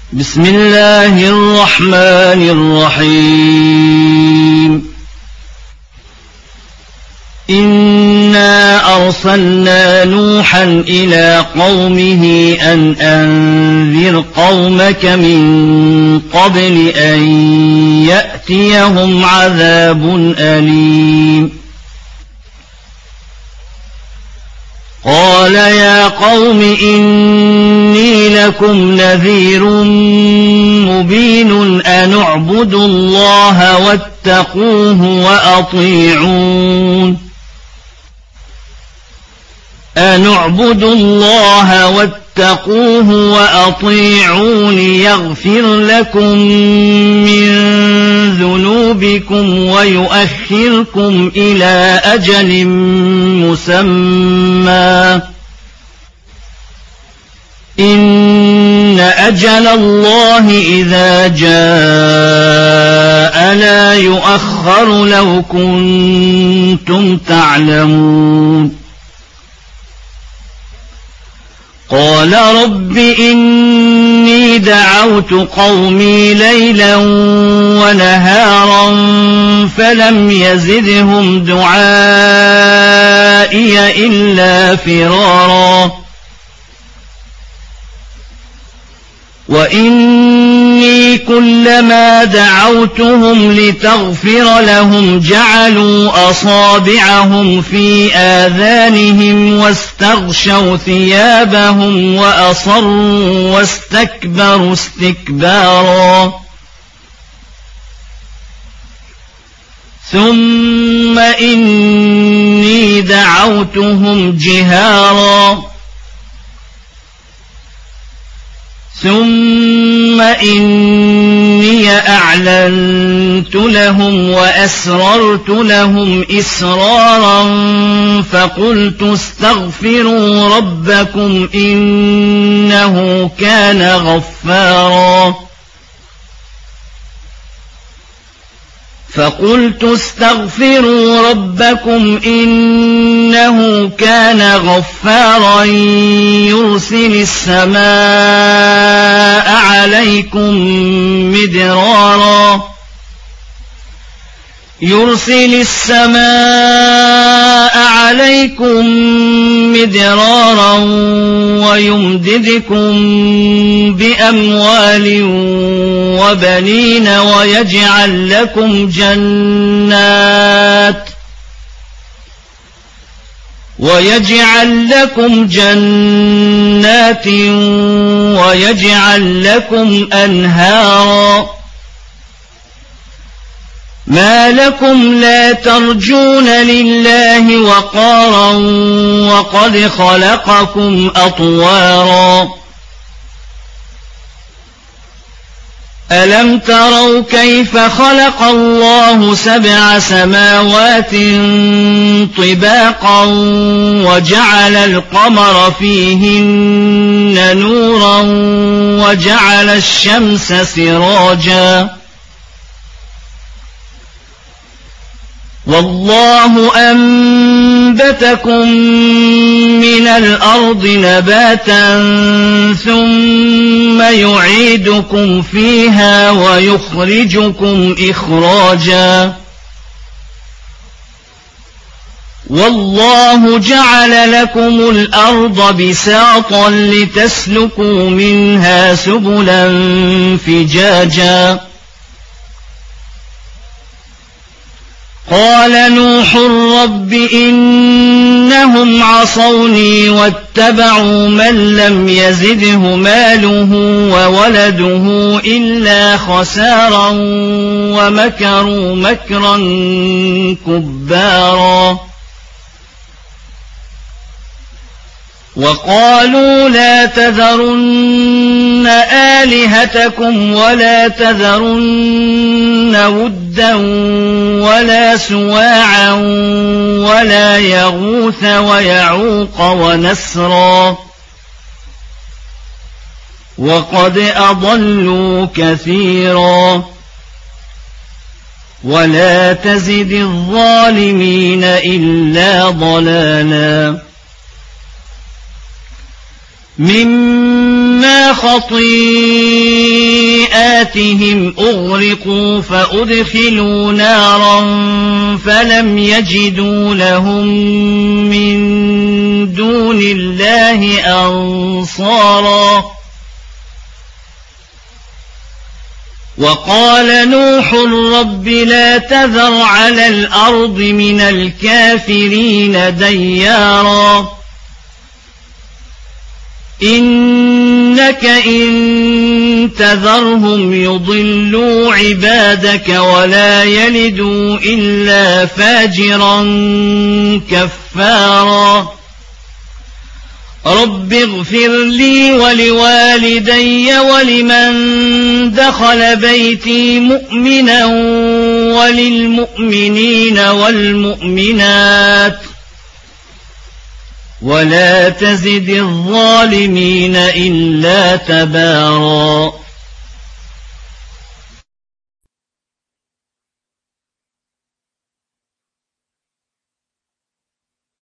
بسم الله الرحمن الرحيم إنا أرسلنا نوحا إلى قومه أن أنذر قومك من قبل أن يأتيهم عذاب أليم قال يا قوم إني لكم نذير مبين أن اعبدوا الله واتقوه وأطيعون يغفر لكم من ذنوبكم ويؤخركم إلى أجل مسمى إن أجل الله إذا جاء لا يؤخر لو كنتم تعلمون قال رب إني دعوت قومي ليلا ونهارا فلم يزدهم دعائي إلا فرارا وإني كلما دعوتهم لتغفر لهم جعلوا أصابعهم في آذانهم واستغشوا ثيابهم وأصروا واستكبروا استكبارا ثم إني دعوتهم جهارا ثم إني أعلنت لهم وأسررت لهم إسرارا فقلت استغفروا ربكم إنه كان غفارا يرسل السماء عليكم مدرارا ويمددكم بأموال وبنين ويجعل لكم جنات ويجعل لكم أنهارا ما لكم لا ترجون لله وقارا وقد خلقكم أطوارا ألم تروا كيف خلق الله 7 سماوات طباقا وجعل القمر فيهن نورا وجعل الشمس سراجا والله أنبتكم من الأرض نباتا ثم يعيدكم فيها ويخرجكم إخراجا والله جعل لكم الأرض بساطا لتسلكوا منها سبلا فجاجا قال نوح رب إنهم عصوني واتبعوا من لم يزده ماله وولده إلا خسارا ومكروا مكرا كبارا وقالوا لا تذرن آلهتكم ولا تذرن ودا ولا سواعا ولا يغوث ويعوق ونسرا وقد أضلوا كثيرا ولا تزد الظالمين إلا ضلالا مما خطيئاتهم أغرقوا فأدخلوا نارا فلم يجدوا لهم من دون الله أنصارا وقال نوح رب لا تذر على الأرض من الكافرين ديارا إنك إن تذرهم يضلوا عبادك ولا يلدوا إلا فاجرا كفارا رب اغفر لي ولوالدي ولمن دخل بيتي مؤمنا وللمؤمنين والمؤمنات ولا تزد الظالمين إلا تبارا